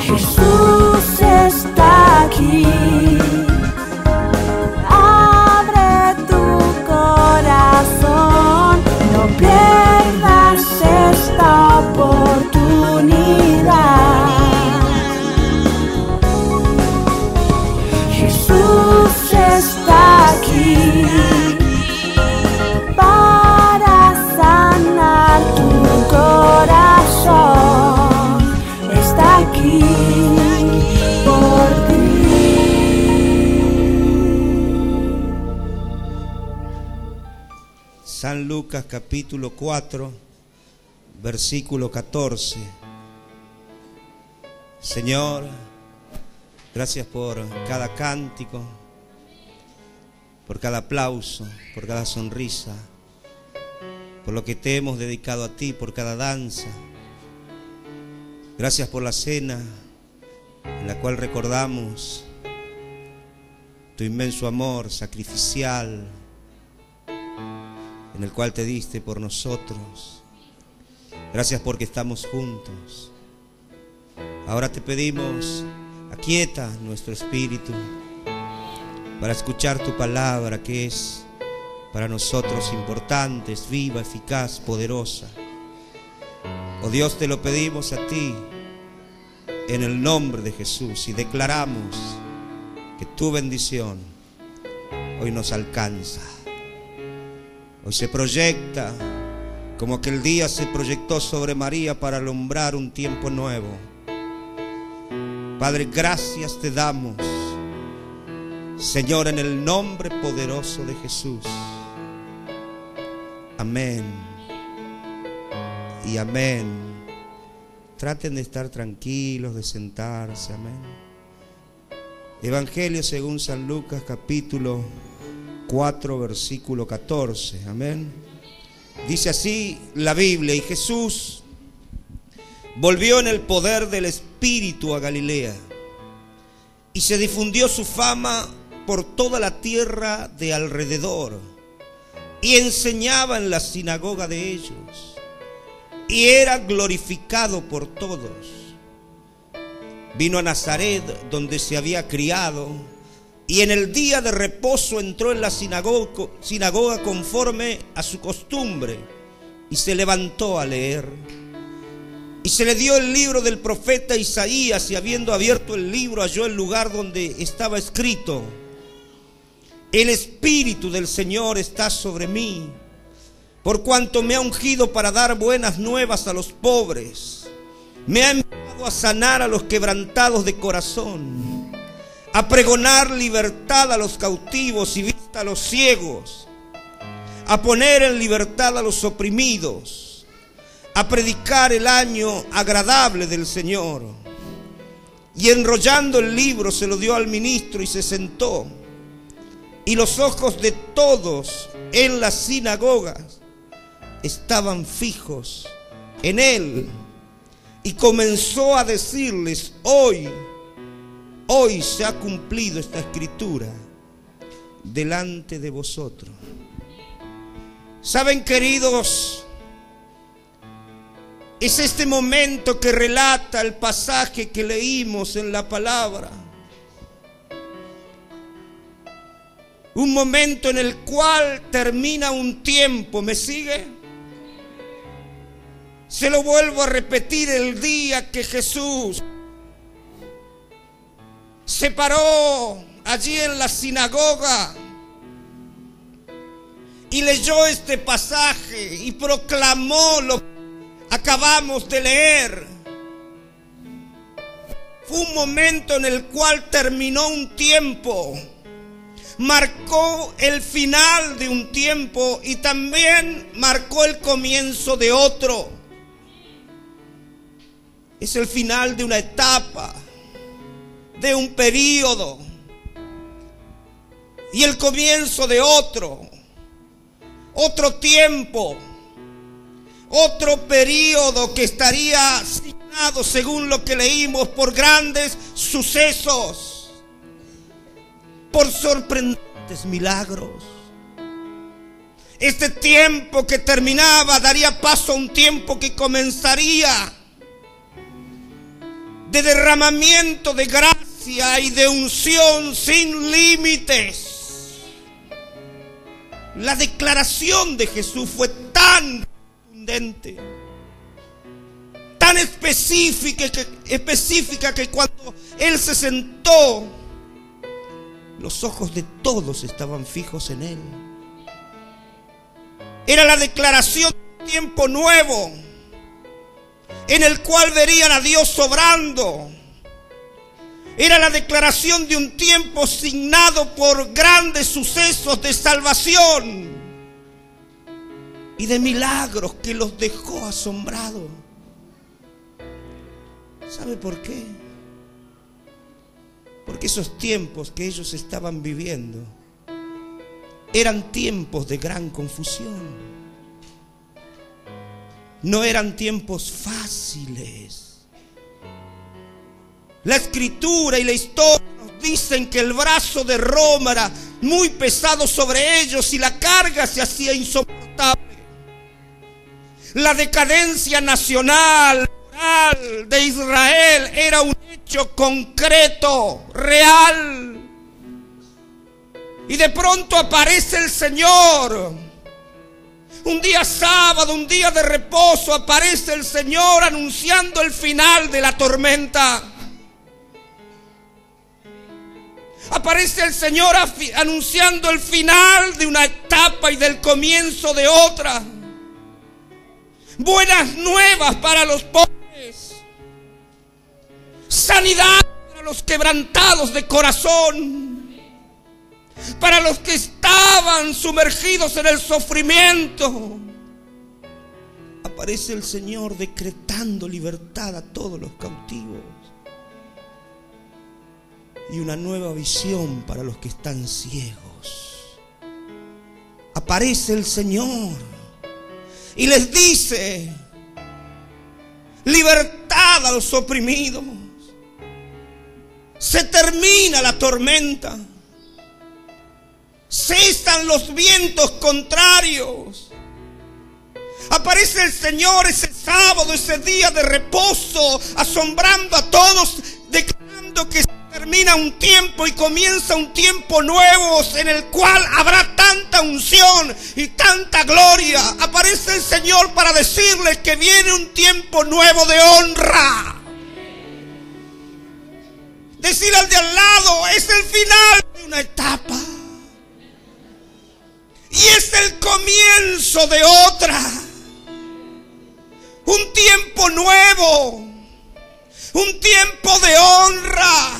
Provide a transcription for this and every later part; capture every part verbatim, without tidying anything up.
Jesús está aquí. Abre tu corazón, no pierdas esta oportunidad. Jesús está aquí para sanar tu corazón. Está aquí por ti. San Lucas capítulo cuatro, versículo catorce. Señor, gracias por cada cántico, por cada aplauso, por cada sonrisa, por lo que te hemos dedicado a ti, por cada danza. Gracias por la cena en la cual recordamos tu inmenso amor sacrificial, en el cual te diste por nosotros. Gracias porque estamos juntos. Ahora te pedimos, aquieta nuestro espíritu para escuchar tu palabra, que es para nosotros importante, es viva, eficaz, poderosa. Oh Dios, te lo pedimos a ti en el nombre de Jesús, y declaramos que tu bendición hoy nos alcanza. Hoy se proyecta como aquel día se proyectó sobre María para alumbrar un tiempo nuevo. Padre, gracias te damos, Señor, en el nombre poderoso de Jesús. Amén y amén. Traten de estar tranquilos, de sentarse. Amén. Evangelio según San Lucas capítulo cuatro, versículo catorce. Amén. Dice así la Biblia: y Jesús volvió en el poder del Espíritu a Galilea, y se difundió su fama por toda la tierra de alrededor, y enseñaba en la sinagoga de ellos, y era glorificado por todos. Vino a Nazaret, donde se había criado, y en el día de reposo entró en la sinagoga, sinagoga conforme a su costumbre, y se levantó a leer. Y se le dio el libro del profeta Isaías, y habiendo abierto el libro halló el lugar donde estaba escrito: el Espíritu del Señor está sobre mí, por cuanto me ha ungido para dar buenas nuevas a los pobres. Me ha enviado a sanar a los quebrantados de corazón, a pregonar libertad a los cautivos y vista a los ciegos, a poner en libertad a los oprimidos, a predicar el año agradable del Señor. Y enrollando el libro se lo dio al ministro y se sentó. Y los ojos de todos en las sinagogas estaban fijos en él. Y comenzó a decirles: hoy, hoy se ha cumplido esta escritura delante de vosotros. ¿Saben, queridos? Es este momento que relata el pasaje que leímos en la palabra. Un momento en el cual termina un tiempo. ¿Me sigue? Se lo vuelvo a repetir: el día que Jesús se paró allí en la sinagoga y leyó este pasaje y proclamó lo que acabamos de leer. Fue un momento en el cual terminó un tiempo, marcó el final de un tiempo y también marcó el comienzo de otro. Es el final de una etapa, de un periodo, y el comienzo de otro, otro tiempo, otro periodo que estaría signado, según lo que leímos, por grandes sucesos, por sorprendentes milagros. Este tiempo que terminaba daría paso a un tiempo que comenzaría. de derramamiento de gracia y de unción sin límites. La declaración de Jesús fue tan contundente, tan específica que, específica que cuando Él se sentó, los ojos de todos estaban fijos en Él. Era la declaración de un tiempo nuevo, en el cual verían a Dios obrando. Era la declaración de un tiempo signado por grandes sucesos de salvación y de milagros que los dejó asombrados. ¿Sabe por qué? Porque esos tiempos que ellos estaban viviendo eran tiempos de gran confusión. No eran tiempos fáciles. La escritura y la historia nos dicen que el brazo de Roma era muy pesado sobre ellos y la carga se hacía insoportable. La decadencia nacional, moral de Israel era un hecho concreto, real. Y de pronto aparece el Señor. Un día sábado, un día de reposo, aparece el Señor anunciando el final de la tormenta. Aparece el Señor anunciando el final de una etapa y del comienzo de otra. Buenas nuevas para los pobres. Sanidad para los quebrantados de corazón. Para los que estaban sumergidos en el sufrimiento. Aparece el Señor decretando libertad a todos los cautivos. Y una nueva visión para los que están ciegos. Aparece el Señor y les dice: libertad a los oprimidos. Se termina la tormenta. Cesan los vientos contrarios. Aparece el Señor ese sábado, ese día de reposo, asombrando a todos, declarando que termina un tiempo y comienza un tiempo nuevo en el cual habrá tanta unción y tanta gloria. Aparece el Señor para decirles que viene un tiempo nuevo de honra. Decir al de al lado: es el final de una etapa y es el comienzo de otra. Un tiempo nuevo, un tiempo de honra.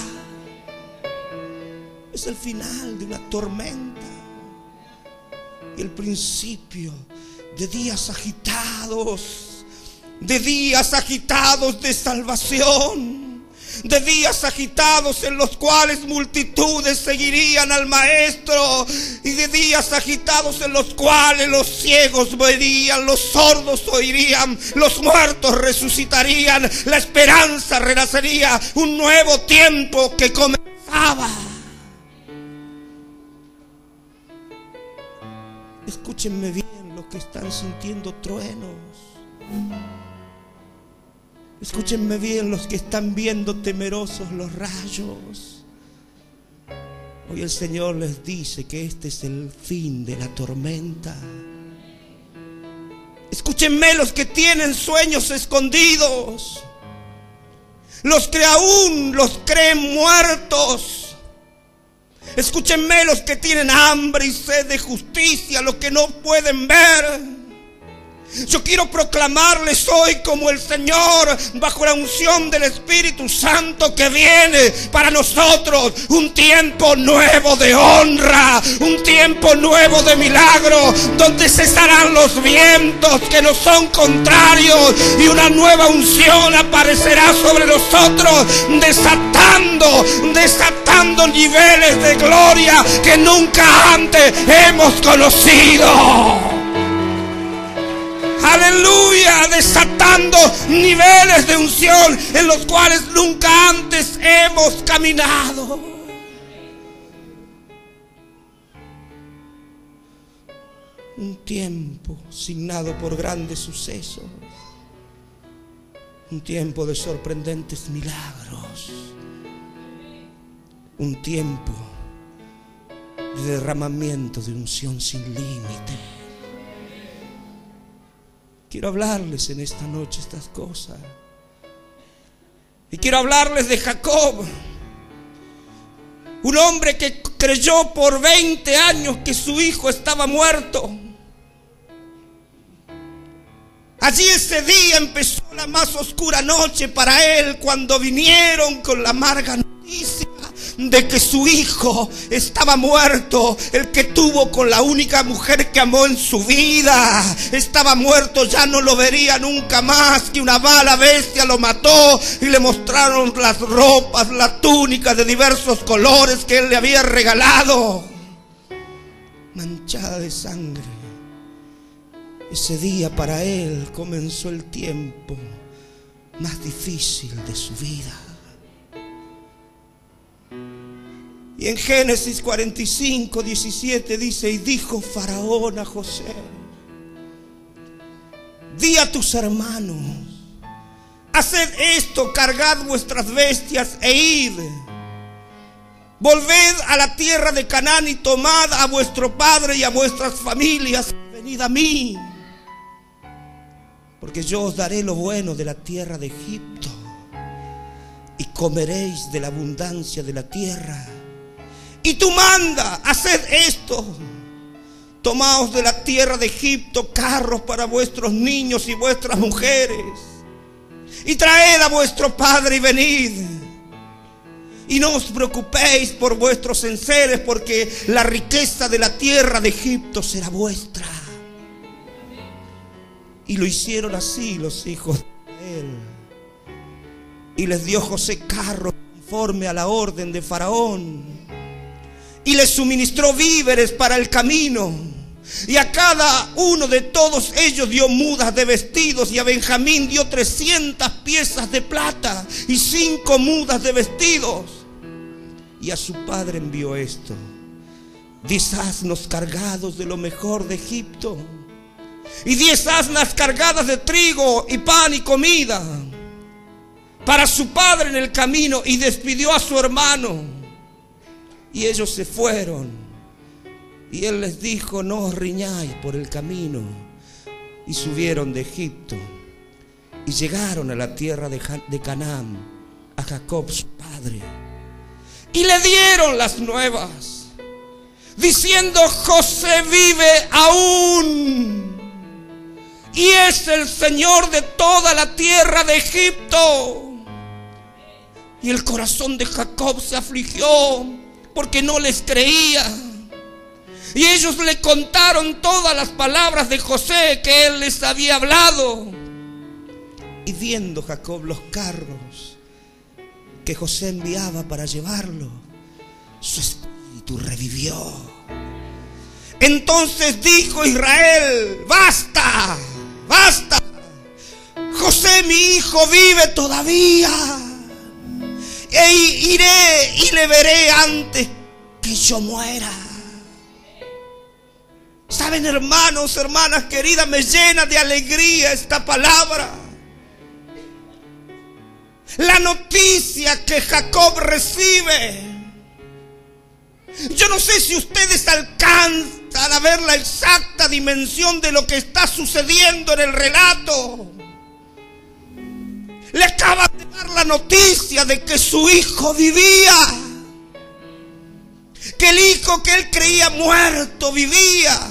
Es el final de una tormenta y el principio de días agitados, de días agitados de salvación, de días agitados en los cuales multitudes seguirían al Maestro, y de días agitados en los cuales los ciegos verían, los sordos oirían, los muertos resucitarían, la esperanza renacería, un nuevo tiempo que comenzaba. Escúchenme bien los que están sintiendo truenos. Escúchenme bien los que están viendo temerosos los rayos. Hoy el Señor les dice que este es el fin de la tormenta. Escúchenme los que tienen sueños escondidos, los que aún los creen muertos. Escúchenme los que tienen hambre y sed de justicia, los que no pueden ver. Yo quiero proclamarles hoy como el Señor, bajo la unción del Espíritu Santo, que viene para nosotros un tiempo nuevo de honra, un tiempo nuevo de milagro, donde cesarán los vientos que nos son contrarios y una nueva unción aparecerá sobre nosotros, desatando, desatando niveles de gloria que nunca antes hemos conocido. Aleluya, desatando niveles de unción en los cuales nunca antes hemos caminado. Un tiempo signado por grandes sucesos. Un tiempo de sorprendentes milagros. Un tiempo de derramamiento de unción sin límite. Quiero hablarles en esta noche estas cosas. Y quiero hablarles de Jacob, un hombre que creyó por veinte años que su hijo estaba muerto. Allí ese día empezó la más oscura noche para él, cuando vinieron con la amarga noticia de que su hijo estaba muerto. El que tuvo con la única mujer que amó en su vida estaba muerto, ya no lo vería nunca más, que una mala bestia lo mató. Y le mostraron las ropas, la túnica de diversos colores que él le había regalado, manchada de sangre. Ese día para él comenzó el tiempo más difícil de su vida. Y en Génesis cuarenta y cinco, diecisiete dice: y dijo Faraón a José: di a tus hermanos, haced esto, cargad vuestras bestias e id, volved a la tierra de Canaán y tomad a vuestro padre y a vuestras familias, venid a mí, porque yo os daré lo bueno de la tierra de Egipto, y comeréis de la abundancia de la tierra. Y tú manda, haced esto: tomaos de la tierra de Egipto carros para vuestros niños y vuestras mujeres, y traed a vuestro padre y venid. Y no os preocupéis por vuestros enseres, porque la riqueza de la tierra de Egipto será vuestra. Y lo hicieron así los hijos de Israel. Y les dio José carros conforme a la orden de Faraón, y les suministró víveres para el camino. Y a cada uno de todos ellos dio mudas de vestidos, y a Benjamín dio trescientas piezas de plata y cinco mudas de vestidos. Y a su padre envió esto: diez asnos cargados de lo mejor de Egipto, y diez asnas cargadas de trigo y pan y comida para su padre en el camino. Y despidió a su hermano, y ellos se fueron. Y él les dijo: no os riñáis por el camino. Y subieron de Egipto y llegaron a la tierra de, de Canaán, a Jacob su padre. Y le dieron las nuevas, diciendo: José vive aún, y es el Señor de toda la tierra de Egipto. Y el corazón de Jacob se afligió, porque no les creía. Y ellos le contaron todas las palabras de José que él les había hablado. Y viendo Jacob los carros que José enviaba para llevarlo, su espíritu revivió. Entonces dijo Israel: basta, basta, José mi hijo vive todavía, e iré y le veré antes que yo muera. Saben, hermanos, hermanas queridas, me llena de alegría esta palabra. La noticia que Jacob recibe. Yo no sé si ustedes alcanzan a ver la exacta dimensión de lo que está sucediendo en el relato. Le acaban de dar la noticia de que su hijo vivía, que el hijo que él creía muerto vivía.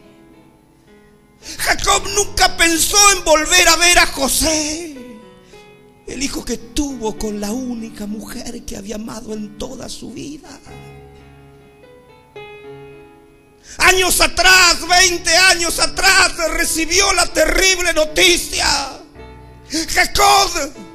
Jacob nunca pensó en volver a ver a José, el hijo que tuvo con la única mujer que había amado en toda su vida. Años atrás, veinte años atrás, recibió la terrible noticia: Jacob,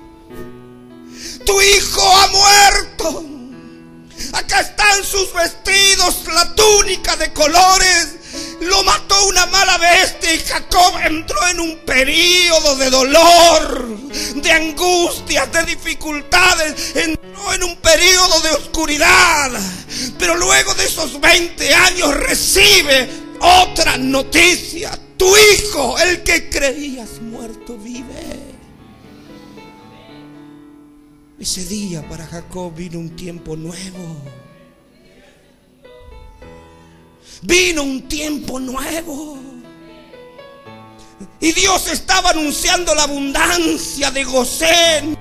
tu hijo ha muerto. Acá están sus vestidos, la túnica de colores. Lo mató una mala bestia, y Jacob entró en un periodo de dolor, de angustias, de dificultades. Entró en un periodo de oscuridad. Pero luego de esos veinte años recibe otra noticia: tu hijo, el que creías muerto, vive. Ese día para Jacob vino un tiempo nuevo. Vino un tiempo nuevo. Y Dios estaba anunciando la abundancia de Gosén.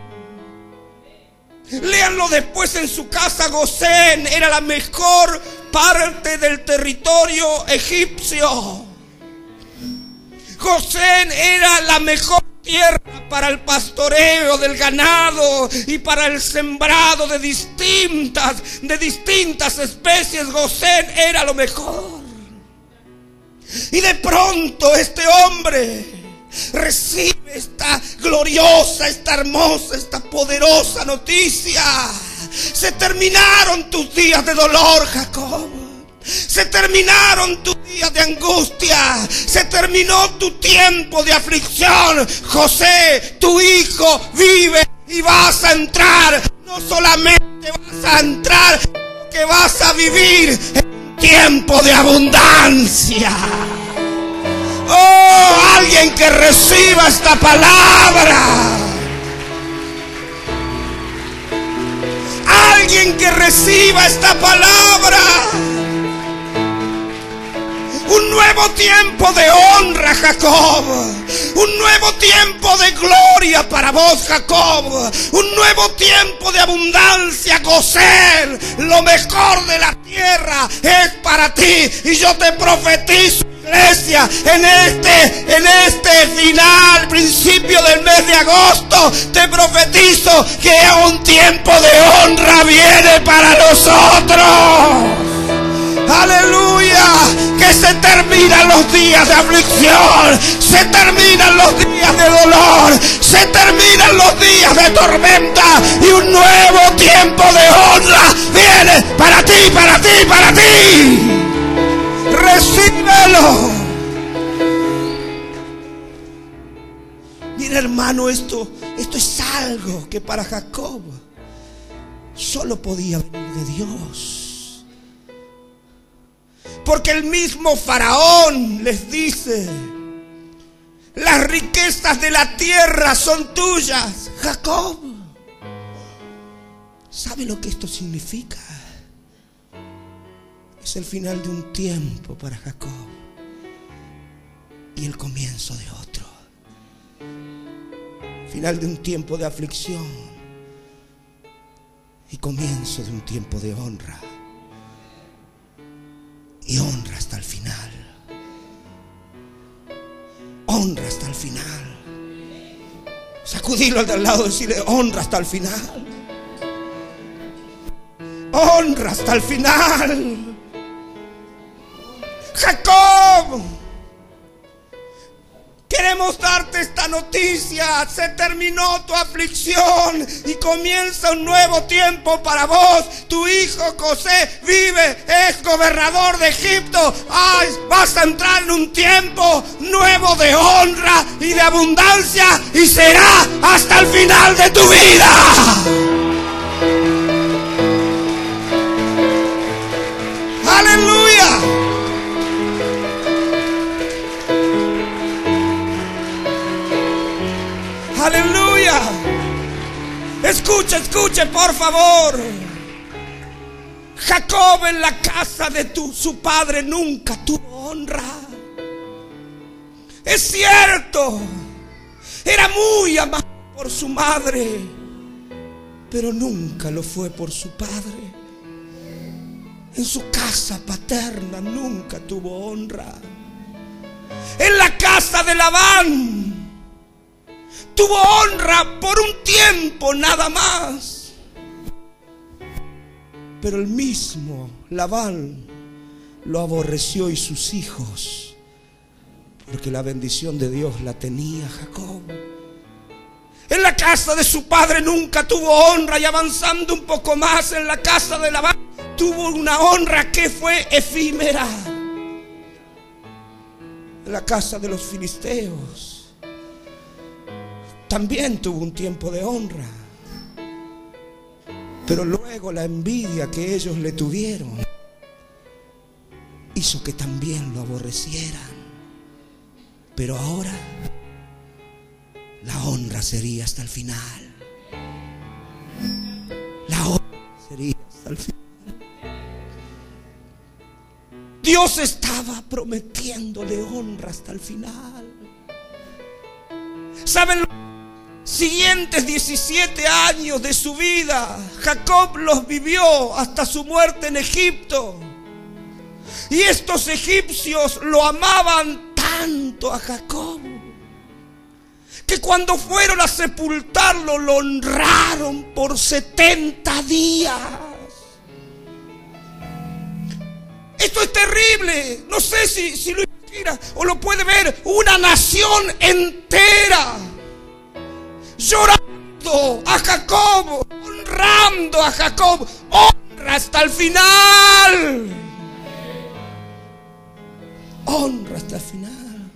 Léanlo después en su casa. Gosén era la mejor parte del territorio egipcio. Gosén era la mejor tierra para el pastoreo del ganado y para el sembrado de distintas, de distintas especies. Gosén era lo mejor. Y de pronto este hombre recibe esta gloriosa, esta hermosa, esta poderosa noticia. Se terminaron tus días de dolor, Jacob. Se terminaron tus días de angustia. Se terminó tu tiempo de aflicción. José, tu hijo vive y vas a entrar. No solamente vas a entrar, sino que vas a vivir en un tiempo de abundancia. Oh, alguien que reciba esta palabra. Alguien que reciba esta palabra. Un nuevo tiempo de honra, Jacob. Un nuevo tiempo de gloria para vos, Jacob. Un nuevo tiempo de abundancia, Gosén. Lo mejor de la tierra es para ti. Y yo te profetizo, iglesia, en este, en este final, principio del mes de agosto, te profetizo que un tiempo de honra viene para nosotros. Aleluya, que se terminan los días de aflicción, se terminan los días de dolor, se terminan los días de tormenta y un nuevo tiempo de honra viene para ti, para ti, para ti. Recíbelo. Mira, hermano, esto, esto es algo que para Jacob solo podía venir de Dios. Porque el mismo Faraón les dice: las riquezas de la tierra son tuyas, Jacob. ¿Sabe lo que esto significa? Es el final de un tiempo para Jacob y el comienzo de otro. Final de un tiempo de aflicción y comienzo de un tiempo de honra. Y honra hasta el final. Honra hasta el final. Sacudilo al de al lado y decirle: honra hasta el final. Honra hasta el final. Jacob, queremos darte esta noticia. Se terminó tu aflicción y comienza un nuevo tiempo para vos. Tu hijo José vive, es gobernador de Egipto. Ay, vas a entrar en un tiempo nuevo de honra y de abundancia, y será hasta el final de tu vida. Aleluya. Aleluya. Escucha, escuche, por favor. Jacob en la casa de tu, su padre nunca tuvo honra. Es cierto, era muy amado por su madre, pero nunca lo fue por su padre. En su casa paterna nunca tuvo honra. En la casa de Labán tuvo honra por un tiempo nada más. Pero el mismo Labán lo aborreció y sus hijos, porque la bendición de Dios la tenía Jacob. En la casa de su padre nunca tuvo honra, y avanzando un poco más, en la casa de Labán tuvo una honra que fue efímera. En la casa de los filisteos también tuvo un tiempo de honra, pero luego la envidia que ellos le tuvieron hizo que también lo aborrecieran. Pero ahora la honra sería hasta el final. hasta el final. Dios estaba prometiéndole honra hasta el final. ¿Saben? Los siguientes diecisiete años de su vida, Jacob los vivió hasta su muerte en Egipto. Y estos egipcios lo amaban tanto a Jacob, que cuando fueron a sepultarlo, lo honraron por setenta días. Esto es terrible. No sé si, si lo imagina o lo puede ver. Una nación entera llorando a Jacob, honrando a Jacob. Honra hasta el final. Honra hasta el final.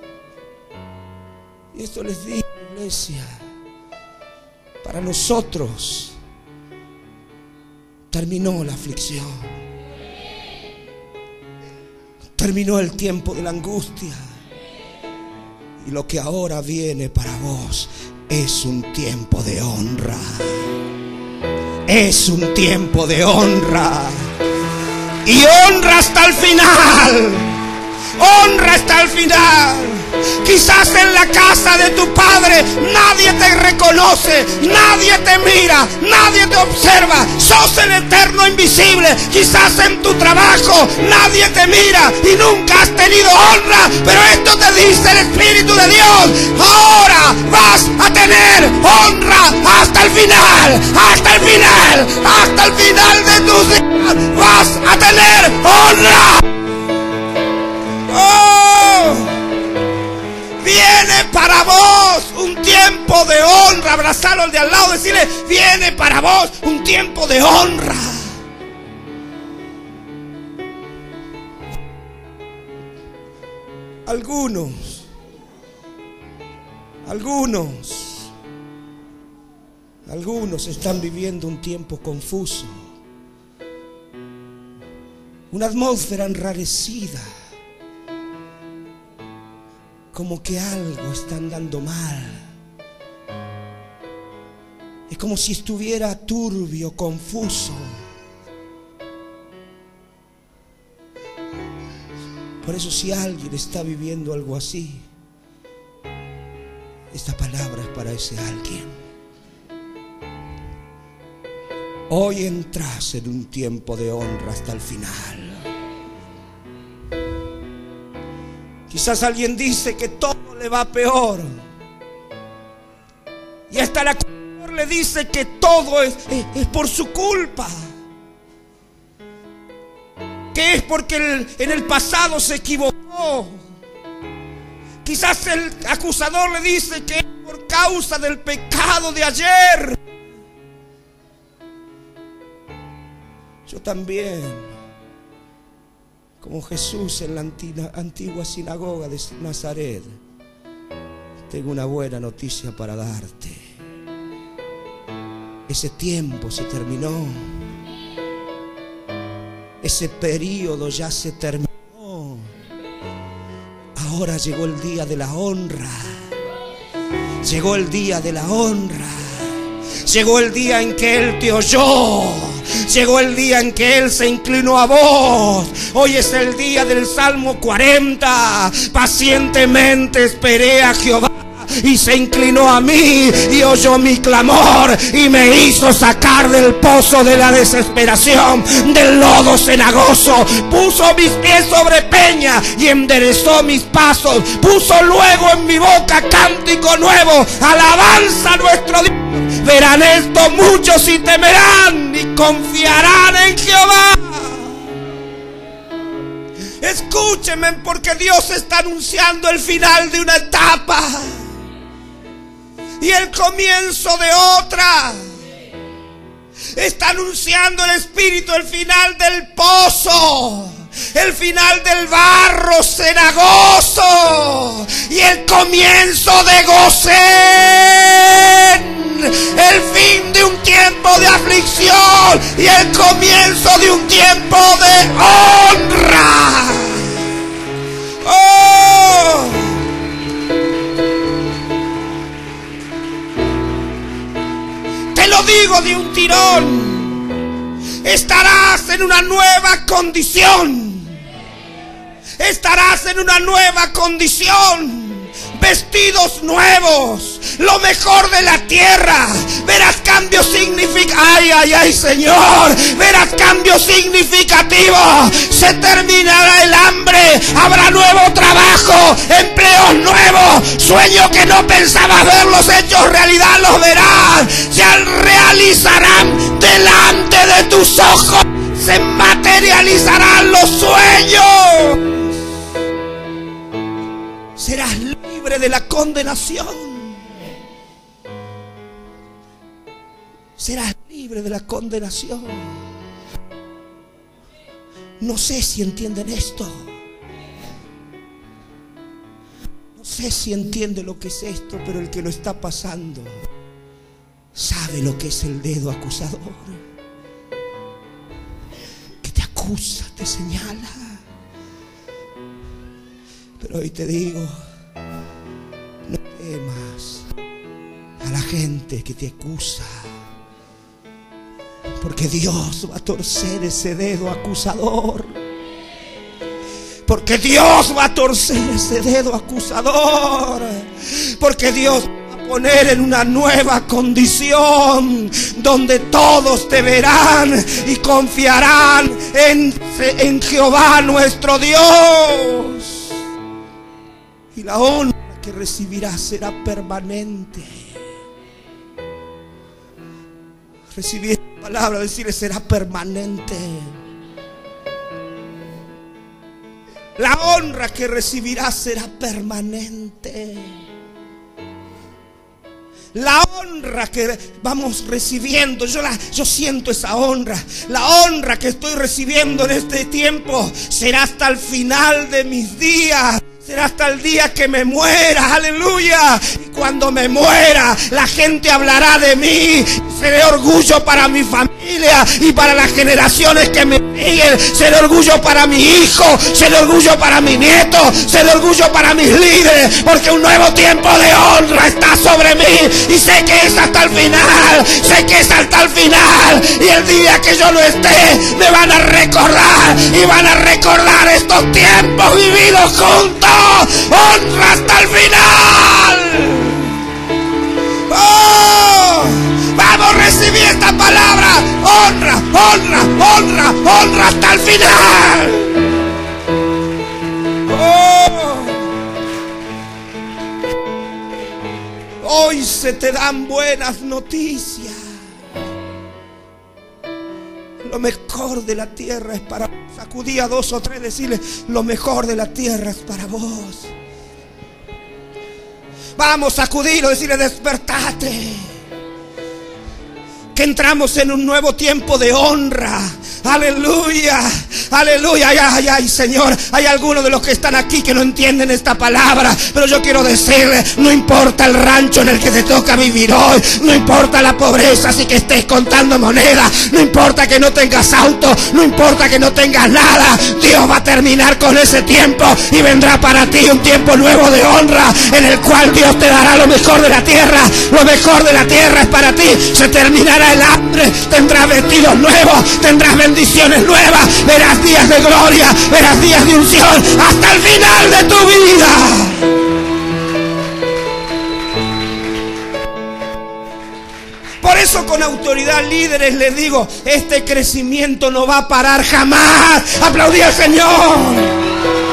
Y esto les digo, iglesia, para nosotros terminó la aflicción. Terminó el tiempo de la angustia. Y lo que ahora viene para vos es un tiempo de honra. Es un tiempo de honra. Y honra hasta el final. Honra hasta el final. Quizás en la casa de tu padre nadie te reconoce, nadie te mira, nadie te observa. Sos el eterno invisible. Quizás en tu trabajo nadie te mira y nunca has tenido honra. Pero esto te dice el Espíritu de Dios: ahora vas a tener honra hasta el final. Hasta el final. Hasta el final de tus días vas a tener honra. ¡Oh! Viene para vos un tiempo de honra. Abrazalo al de al lado, decirle: viene para vos un tiempo de honra. Algunos, algunos, algunos están viviendo un tiempo confuso, una atmósfera enrarecida. Como que algo está andando mal. Es como si estuviera turbio, confuso. Por eso, si alguien está viviendo algo así, esta palabra es para ese alguien. Hoy entras en un tiempo de honra hasta el final. Quizás alguien dice que todo le va peor. Y hasta la acusador le dice que todo es, es, es por su culpa. Que es porque el, en el pasado se equivocó. Quizás el acusador le dice que es por causa del pecado de ayer. Yo también, como Jesús en la antigua sinagoga de Nazaret, tengo una buena noticia para darte. Ese tiempo se terminó. Ese periodo ya se terminó. Ahora llegó el día de la honra. Llegó el día de la honra. Llegó el día en que Él te oyó. Llegó el día en que Él se inclinó a vos. Hoy es el día del Salmo cuarenta. Pacientemente esperé a Jehová y se inclinó a mí y oyó mi clamor y me hizo sacar del pozo de la desesperación, del lodo cenagoso. Puso mis pies sobre peña y enderezó mis pasos. Puso luego en mi boca cántico nuevo, alabanza a nuestro Dios. Verán esto muchos y temerán y confiarán en Jehová. Escúchenme, porque Dios está anunciando el final de una etapa y el comienzo de otra. Está anunciando el Espíritu el final del pozo, el final del barro cenagoso y el comienzo de Gosén. El fin de un tiempo de aflicción y el comienzo de un tiempo de honra. ¡Oh! Te lo digo de un tirón. Estarás en una nueva condición. Estarás en una nueva condición. Vestidos nuevos, lo mejor de la tierra. Verás cambios significativos. Ay, ay, ay, Señor. Verás cambios significativos. Se terminará el hambre. Habrá nuevo trabajo, empleos nuevos. Sueños que no pensabas verlos hechos realidad, los verás. Se realizarán delante de tus ojos. Se materializarán los sueños. Serás libre de la condenación. Serás libre de la condenación. No sé si entienden esto. No sé si entiende lo que es esto, pero el que lo está pasando sabe lo que es el dedo acusador. Que te acusa, te señala. Pero hoy te digo, no temas a la gente que te acusa, porque Dios va a torcer ese dedo acusador. Porque Dios va a torcer ese dedo acusador. Porque Dios va a poner en una nueva condición donde todos te verán y confiarán en, en Jehová nuestro Dios. Y la honra que recibirás será permanente. Recibir esta palabra, decirle será permanente. La honra que recibirás será permanente. La honra que vamos recibiendo, yo, la, yo siento esa honra. La honra que estoy recibiendo en este tiempo será hasta el final de mis días. Será hasta el día que me muera, aleluya. Y cuando me muera, la gente hablará de mí. Seré orgullo para mi familia y para las generaciones que me siguen. Seré orgullo para mi hijo, seré orgullo para mi nieto, seré orgullo para mis líderes. Porque un nuevo tiempo de honra está sobre mí. Y sé que es hasta el final, sé que es hasta el final. Y el día que yo no esté, me van a recordar. Y van a recordar estos tiempos vividos juntos. Honra hasta el final. Oh, vamos a recibir esta palabra. Honra, honra, honra, honra hasta el final. Oh, hoy se te dan buenas noticias. Lo mejor de la tierra es para vos. Sacudí a dos o tres, decirle: lo mejor de la tierra es para vos. Vamos a sacudirlo, decirle: despertate. Que entramos en un nuevo tiempo de honra. Aleluya, aleluya. Ay, ay, ay, Señor, hay algunos de los que están aquí que no entienden esta palabra, pero yo quiero decirle: no importa el rancho en el que te toca vivir hoy, no importa la pobreza, así que estés contando monedas, no importa que no tengas auto, no importa que no tengas nada, Dios va a terminar con ese tiempo y vendrá para ti un tiempo nuevo de honra, en el cual Dios te dará lo mejor de la tierra. Lo mejor de la tierra es para ti. Se terminará el hambre, tendrás vestidos nuevos, tendrás bendiciones nuevas, verás días de gloria, verás días de unción hasta el final de tu vida. Por eso, con autoridad, líderes, les digo: este crecimiento no va a parar jamás. Aplaudí al Señor.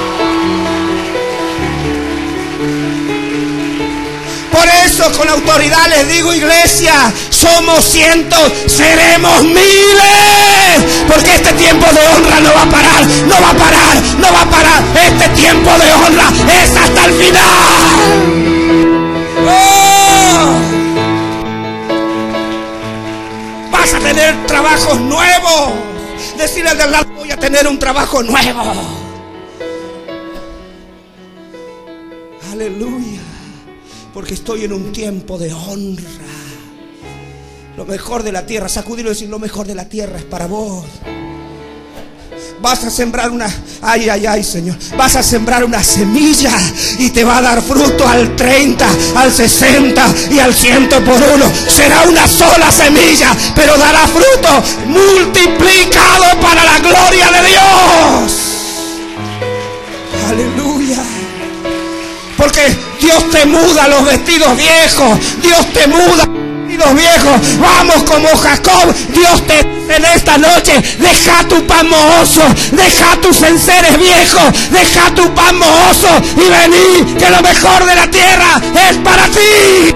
Por eso, con autoridad les digo: iglesia, somos cientos, seremos miles. Porque este tiempo de honra no va a parar, no va a parar, no va a parar. Este tiempo de honra es hasta el final. ¡Oh! Vas a tener trabajos nuevos. Decirle al de al lado: voy a tener un trabajo nuevo. Aleluya. Porque estoy en un tiempo de honra. Lo mejor de la tierra, sacudirlo y decir: lo mejor de la tierra es para vos. Vas a sembrar una, ay, ay, ay, Señor. Vas a sembrar una semilla y te va a dar fruto al treinta, al sesenta y al ciento por uno. Será una sola semilla, pero dará fruto multiplicado para la gloria de Dios. Aleluya. Porque Dios te muda los vestidos viejos. Dios te muda los vestidos viejos. Vamos como Jacob. Dios te dice en esta noche: deja tu pan mohoso, deja tus enseres viejos, deja tu pan mohoso y vení, que lo mejor de la tierra es para ti.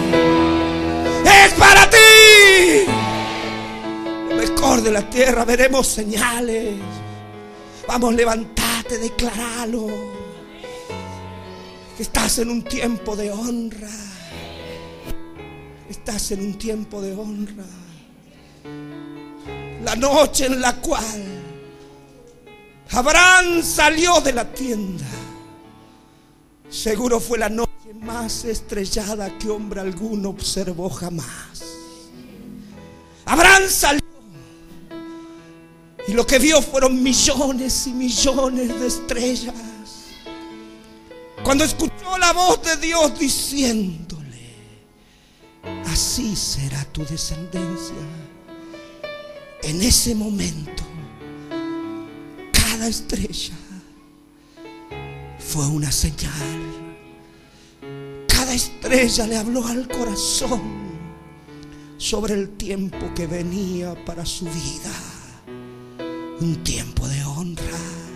Es para ti. Lo mejor de la tierra, veremos señales. Vamos, levántate, declaralo. Que estás en un tiempo de honra. Estás en un tiempo de honra. La noche en la cual Abraham salió de la tienda, seguro fue la noche más estrellada que hombre alguno observó jamás. Abraham salió y lo que vio fueron millones y millones de estrellas. Cuando escuchó la voz de Dios diciéndole: así será tu descendencia, en ese momento cada estrella fue una señal. Cada estrella le habló al corazón sobre el tiempo que venía para su vida. Un tiempo de honra,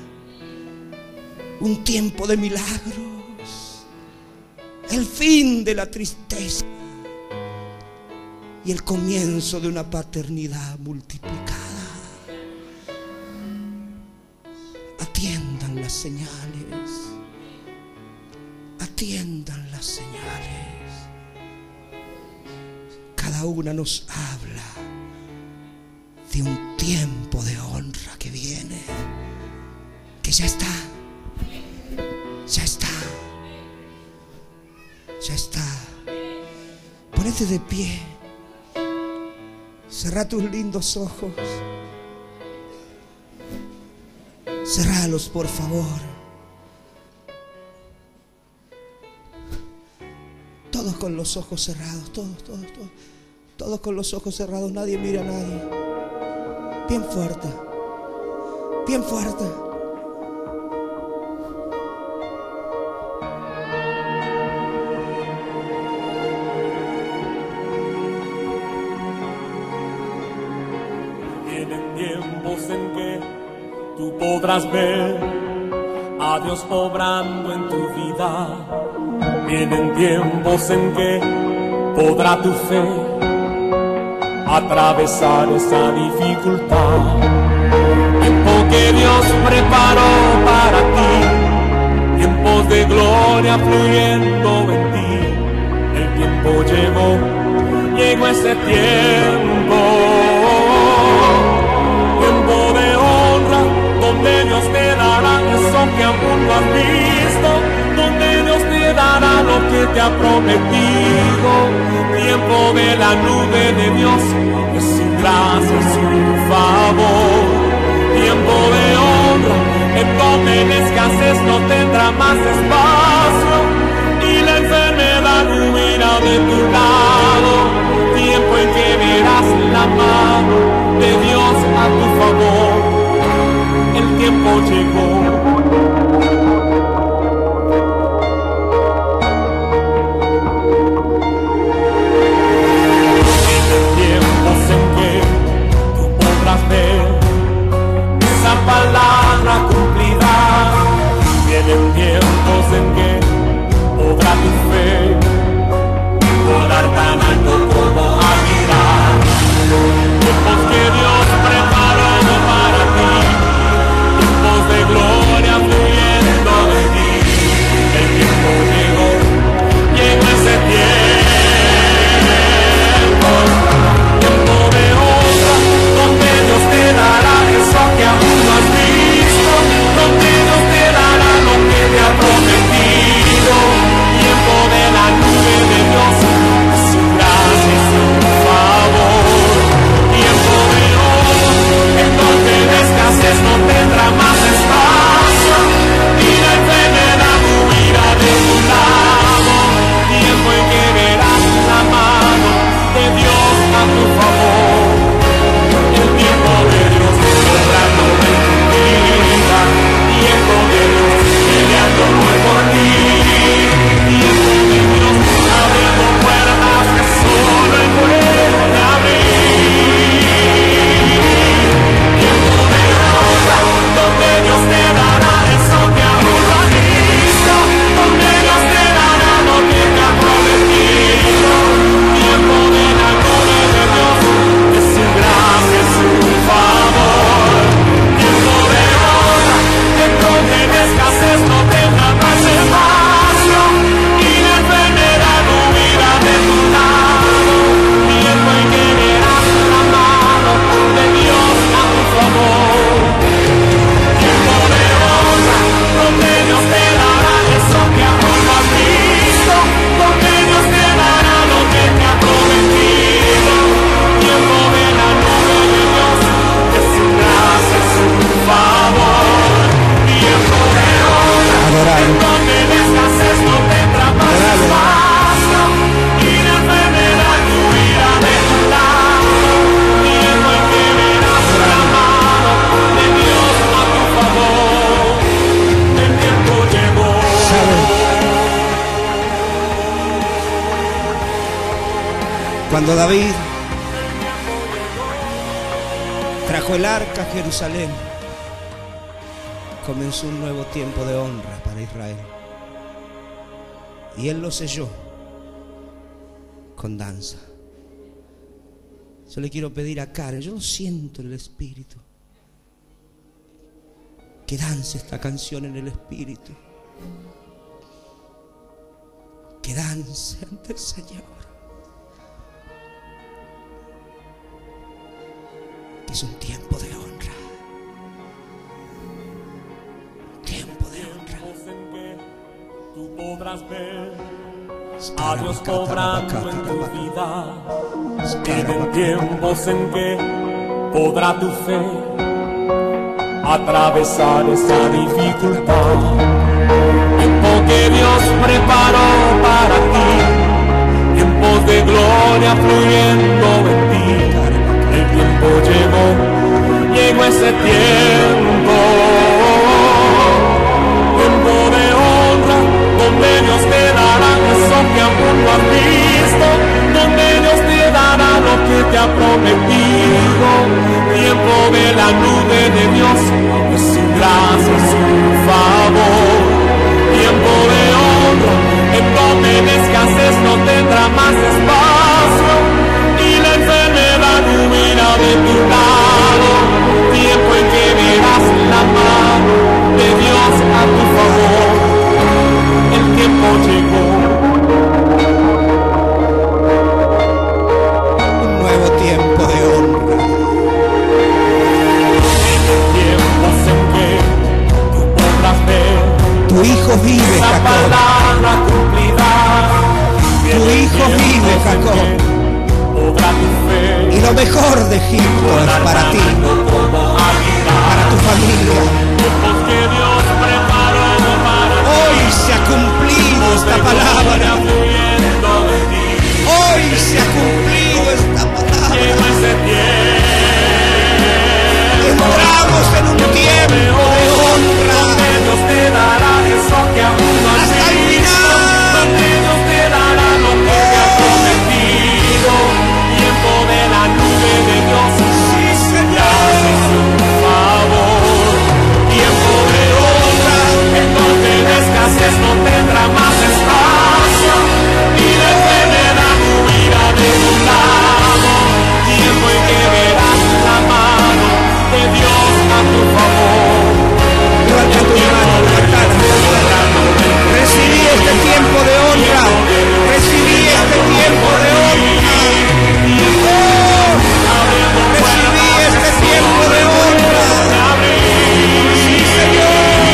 un tiempo de milagros, el fin de la tristeza y el comienzo de una paternidad multiplicada. Atiendan las señales, atiendan las señales. Cada una nos habla de un tiempo de honra que viene, que ya está, ya está, ya está. Ponete de pie, cerrá tus lindos ojos, cerrálos por favor. Todos con los ojos cerrados, todos, todos, todos, todos con los ojos cerrados, nadie mira a nadie. Bien fuerte, bien fuerte. Vienen tiempos en que tú podrás ver a Dios obrando en tu vida. Vienen tiempos en que podrá tu fe atravesar esa dificultad. Tiempo que Dios preparó para ti, tiempos de gloria fluyendo en ti. El tiempo llegó, llegó ese tiempo. Tiempo de honra, donde Dios te dará eso que aún no has visto, donde Dios te dará lo que te ha prometido. Tiempo de la nube de Dios, es su gracia, su favor. Tiempo de honra, en donde la escasez no tendrá más espacio y la enfermedad huirá de tu lado. Tiempo en que verás la mano de Dios a tu favor. El tiempo llegó. Esa palabra cumplirá. Vienen tiempos en que Cuando David trajo el arca a Jerusalén, comenzó un nuevo tiempo de honra para Israel. Y él lo selló con danza. Yo le quiero pedir a Karen, yo lo siento en el espíritu, que dance esta canción en el espíritu, que dance ante el Señor, que es un tiempo de honra, un tiempo de honra. Tú podrás ver a Dios obrando en tu vida. Vienen tiempos en que podrá tu fe atravesar esa dificultad. Tiempo que Dios preparó para ti, tiempos de gloria fluyendo en ti. El tiempo llegó, llegó ese tiempo, tiempo de honra, donde Dios te dará eso que aún no has visto, donde Dios te dará lo que te ha prometido. Tiempo de la nube de Dios, de su gracia, su favor. Tiempo de honra, en donde la escasez no tendrá más espacio y la enfermedad huirá de tu lado. Tiempo en que verás la mano de Dios a tu favor. El tiempo llegó. Un nuevo tiempo de honra. Tiempos en que tú podrás ver Tu hijo vive, esa Jacob. palabra cumplida. Tu hijo vive, Jacob. Podrá tu fe Y lo mejor de Egipto es para ti, para tu familia. tiempos que Dios preparó para ti. Hoy se ha cumplido esta palabra. Fluyendo de ti. Hoy se ha cumplido esta palabra. Llegó ese tiempo. Entramos en un tiempo de honra. Donde Dios te dará eso que aún no has Hasta el visto. final. Donde Dios te dará lo que te ha prometido. Tiempo de la nube de Dios. Sí, Señor. Haces un favor. Tiempo de honra, en donde la escasez no tendrá más espacio y la enfermedad huirá de tu lado. Tiempo en que verás la mano de Dios a tu favor. Levanta tu mano, levanta. Recibí este tiempo de honra. Recibí este tiempo de honra. Oh, recibí este tiempo de honra. Sí, Señor.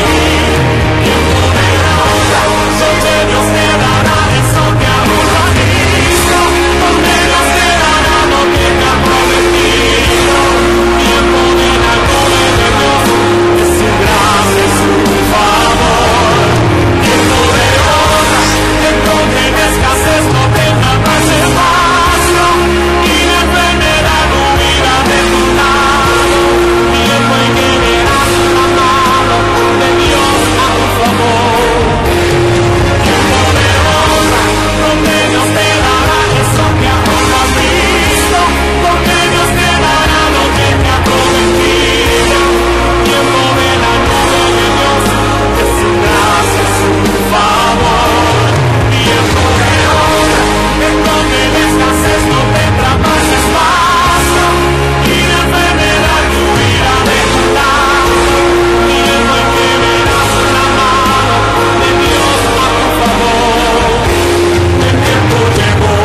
Donde Dios te dará eso que aún no has visto, donde Dios te dará lo que te ha prometido. Tiempo de la gloria de Dios, de su gracia y su favor. Tiempo de honra, en donde la escasez no tendrá más espacio y la enfermedad huirá de tu lado. Tiempo en que verás la mano de Dios a tu favor. Donde Dios te dará eso que aún no has visto, donde Dios te dará lo que te ha prometido. Tiempo de la nube de Dios, de su gracia y su favor. Tiempo de honra, en donde la escasez no tendrá más espacio y la enfermedad huirá de tu lado. Tiempo en que verás la mano de Dios a tu favor. El tiempo llegó.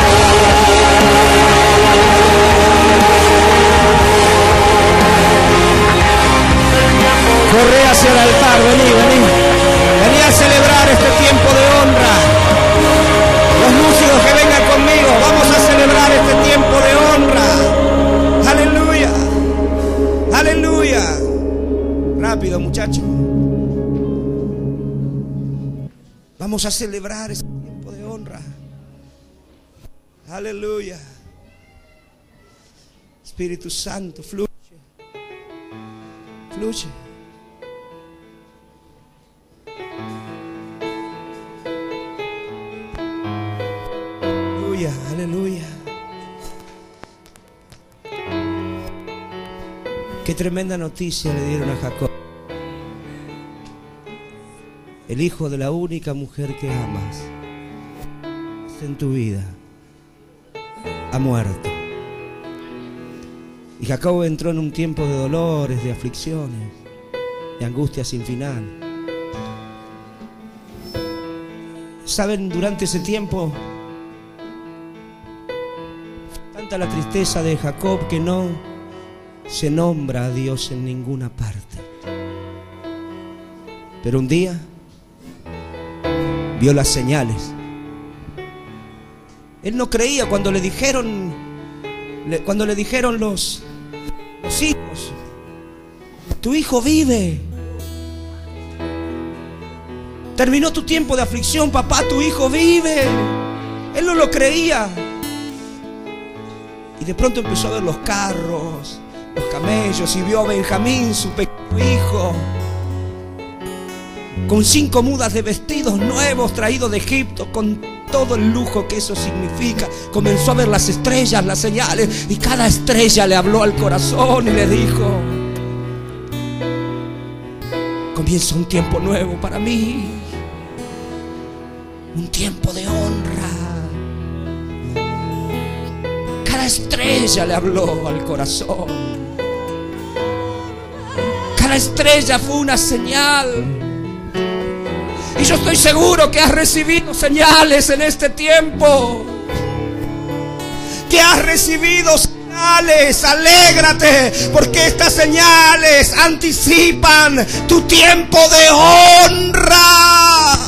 Corre hacia el altar, vení, vení. Vení a celebrar este tiempo de honra. Los músicos que vengan conmigo, vamos a celebrar este tiempo de honra. Aleluya. Aleluya. Rápido, muchachos. Vamos a celebrar este tiempo de honra. Aleluya. Espíritu Santo, fluye. Fluye. Aleluya, aleluya. Qué tremenda noticia le dieron a Jacob. El hijo de la única mujer que amas en tu vida ha muerto. Y Jacob entró en un tiempo de dolores, de aflicciones, de angustia sin final. Saben, durante ese tiempo, tanta la tristeza de Jacob que no se nombra a Dios en ninguna parte. Pero un día vio las señales. Él no creía cuando le dijeron, cuando le dijeron los, los hijos: tu hijo vive. Terminó tu tiempo de aflicción, papá, tu hijo vive. Él no lo creía. Y de pronto empezó a ver los carros, los camellos, y vio a Benjamín, su pequeño hijo, con cinco mudas de vestidos nuevos traídos de Egipto, con todo el lujo que eso significa. Comenzó a ver las estrellas, las señales, y cada estrella le habló al corazón y le dijo: comienza un tiempo nuevo para mí, un tiempo de honra. Cada estrella le habló al corazón. Cada estrella fue una señal. Y yo estoy seguro que has recibido señales en este tiempo. Que has recibido señales. Alégrate, porque estas señales anticipan tu tiempo de honra.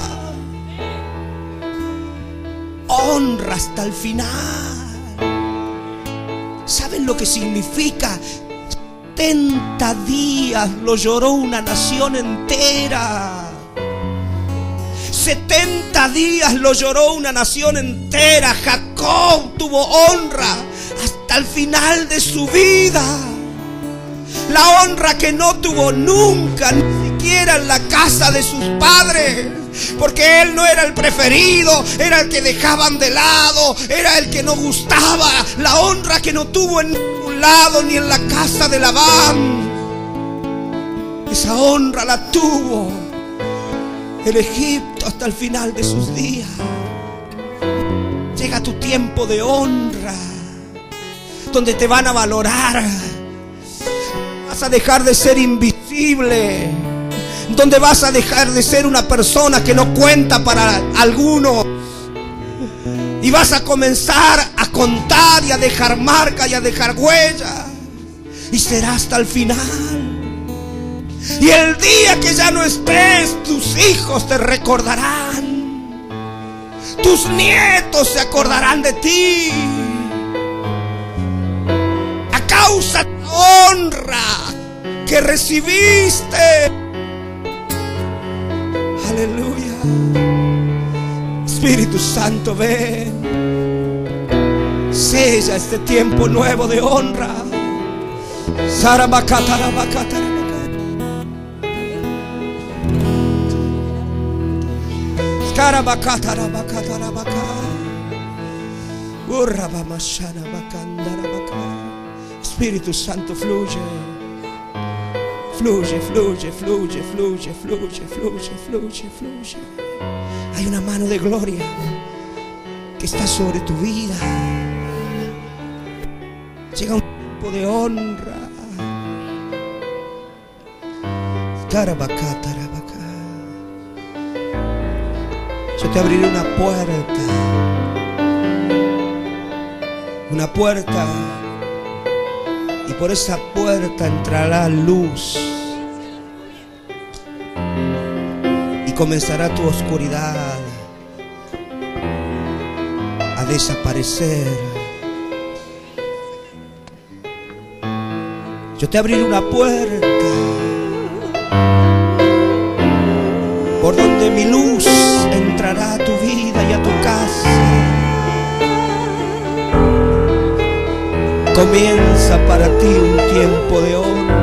Honra hasta el final. ¿Saben lo que significa? setenta días lo lloró una nación entera. setenta días lo lloró una nación entera. Jacob tuvo honra hasta el final de su vida. La honra que no tuvo nunca, ni siquiera en la casa de sus padres. Porque él no era el preferido, era el que dejaban de lado, era el que no gustaba. La honra que no tuvo en ningún lado, ni en la casa de Labán. Esa honra la tuvo en Egipto hasta el final de sus días. Llega tu tiempo de honra, donde te van a valorar. Vas a dejar de ser invisible, donde vas a dejar de ser una persona que no cuenta para algunos, y vas a comenzar a contar y a dejar marca y a dejar huella, y será hasta el final. Y el día que ya no estés, tus hijos te recordarán, tus nietos se acordarán de ti, a causa de la honra que recibiste. Aleluya. Espíritu Santo, ven, sella este tiempo nuevo de honra. Espíritu Santo, fluye. Fluye, fluye, fluye, fluye, fluye, fluye, fluye, fluye. Hay una mano de gloria que está sobre tu vida. Llega un tiempo de honra. Yo te abriré una puerta. Una puerta. Y por esa puerta entrará luz. Y comenzará tu oscuridad a desaparecer. Yo te abriré una puerta por donde mi luz entrará a tu vida y a tu casa. Comienza para ti un tiempo de honra.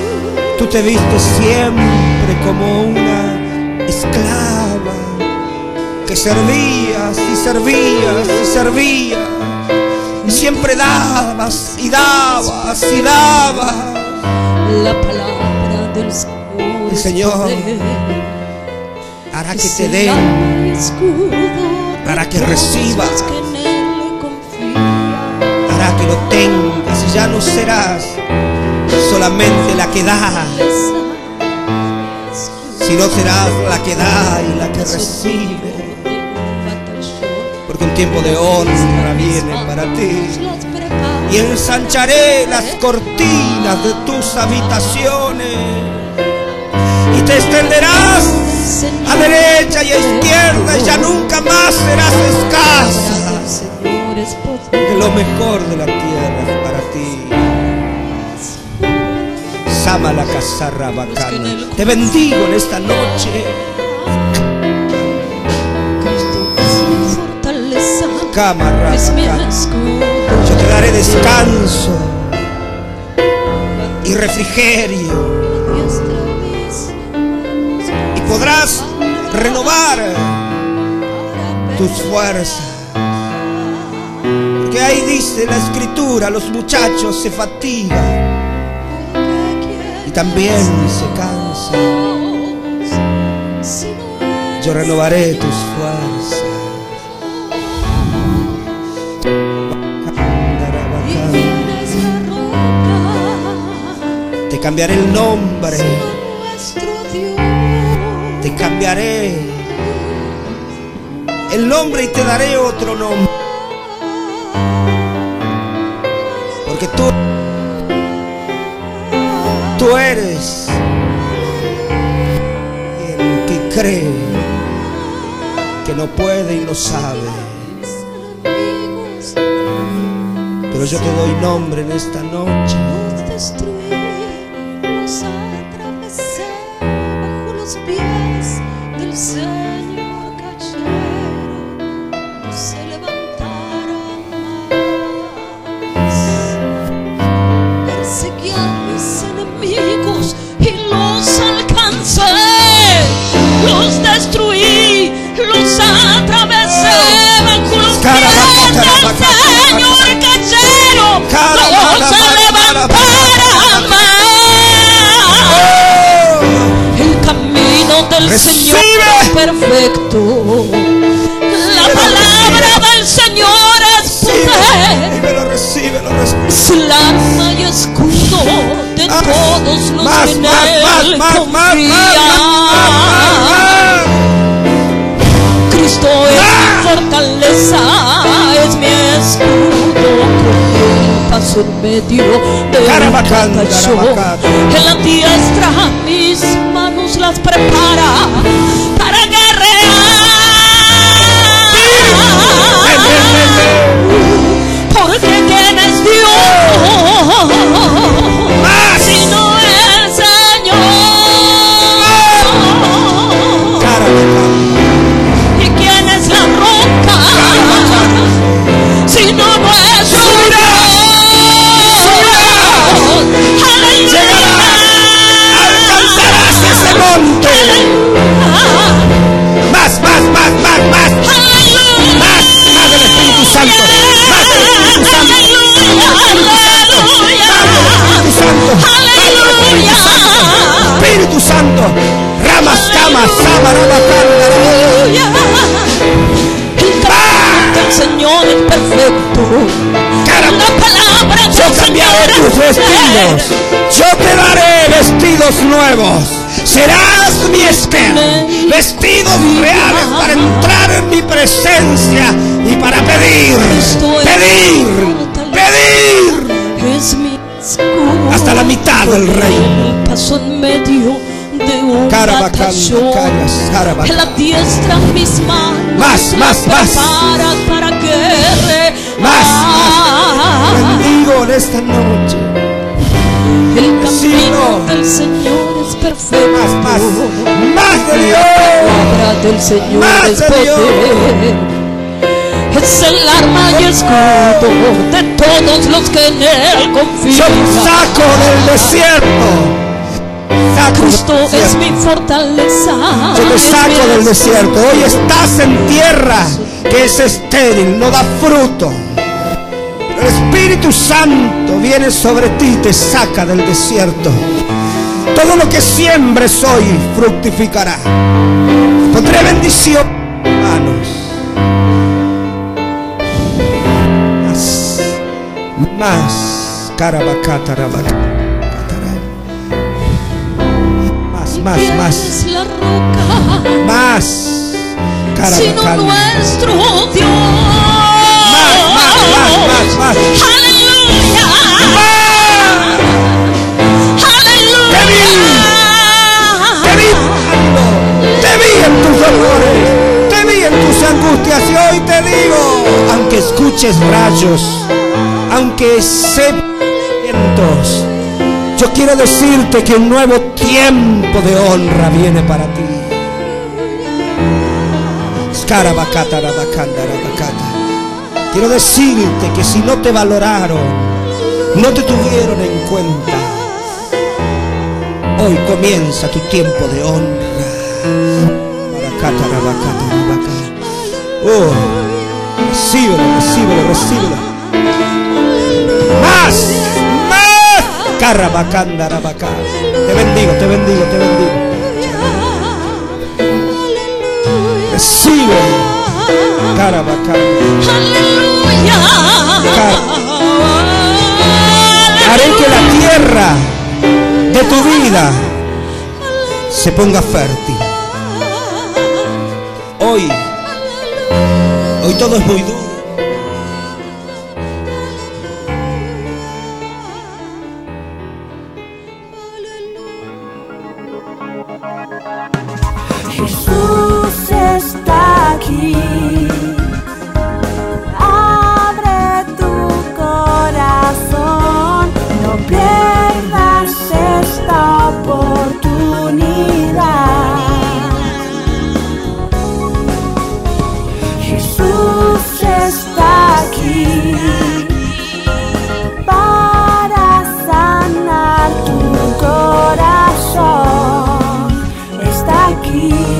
Tú te viste siempre como una esclava, Porque servías y servías y servías. Y siempre dabas y dabas y dabas. La palabra del Señor, El Señor hará que te den, hará que recibas, hará que lo tengas. Y ya no serás solamente la que da, sino serás la que da y la que recibe. Porque un tiempo de honra viene para ti. Y ensancharé las cortinas de tus habitaciones. Y te extenderás a derecha y a izquierda. Y ya nunca más serás escasa. Que lo mejor de la tierra es para ti. Sama la casarra bacana. Te bendigo en esta noche. Cámara, yo te daré descanso y refrigerio, y podrás renovar tus fuerzas. Porque ahí dice la escritura, los muchachos se fatigan y también se cansan. Yo renovaré tus fuerzas. Te cambiaré el nombre, te cambiaré el nombre y te daré otro nombre. Porque tú, tú eres el que cree, que no puede y lo sabe. Pero yo te doy nombre en esta noche. Señor perfecto, la palabra del Señor es poder, es el arma y escudo de todos los que en él confían. Cristo es mi fortaleza, es mi escudo, con paso en medio de un batallón. En la diestra mis manos las prepara para guerrear. Porque ¿quién es Dios si no es Señor? ¿Y quién es la roca si no nuestro Dios? Más, más, más, más, más. Más, más del Espíritu Santo. Más del Espíritu Santo. Espíritu Santo. Ramas, camas, sama, rama, el Señor es perfecto. La palabra del Yo cambiaré tus vestidos. Yo te daré vestidos nuevos. Serás mi Esther, vestidos reales para entrar en mi presencia y para pedir, pedir, pedir hasta la mitad del reino. Paso en medio de un batallón. En la diestra mis manos más, más, más, preparas para guerrear. Más, más. Bendigo en esta noche. El camino del Señor es perfecto. Más, más, más de Dios. La palabra del Señor más es de poder. Dios. Es el arma y escudo de todos los que en él confían. Yo te saco del desierto Cristo es mi fortaleza. Yo te saco del desierto. Hoy estás en tierra que es estéril, no da fruto. El Espíritu Santo viene sobre ti y te saca del desierto. Todo lo que siembres hoy fructificará. Pondré bendición en manos. Más, más, carabacata, más, más, más, más, carabacata, nuestro Dios. Más, más, más, más, más. Aleluya. Aleluya. Te vi, te vi, te vi en tus dolores, te vi en tus angustias y hoy te digo, aunque escuches rayos, aunque sepas vientos, yo quiero decirte que un nuevo tiempo de honra viene para ti. Scarabacata, rabacanda, rabacata. Quiero decirte que si no te valoraron, no te tuvieron en cuenta, hoy comienza tu tiempo de honra. Baracata, rabacata, rabacata. Oh, recíbelo, recíbelo, recíbelo. Más, más. Carabacanda, rabacata. Te bendigo, te bendigo, te bendigo. Recibe. Carabacanda. Aleluya. Haré que la tierra de tu vida se ponga fértil. Hoy, hoy todo es muy duro. Jesús está aquí. Abre tu corazón, no pierdas esta oportunidad. Jesús está aquí para sanar tu corazón. Está aquí.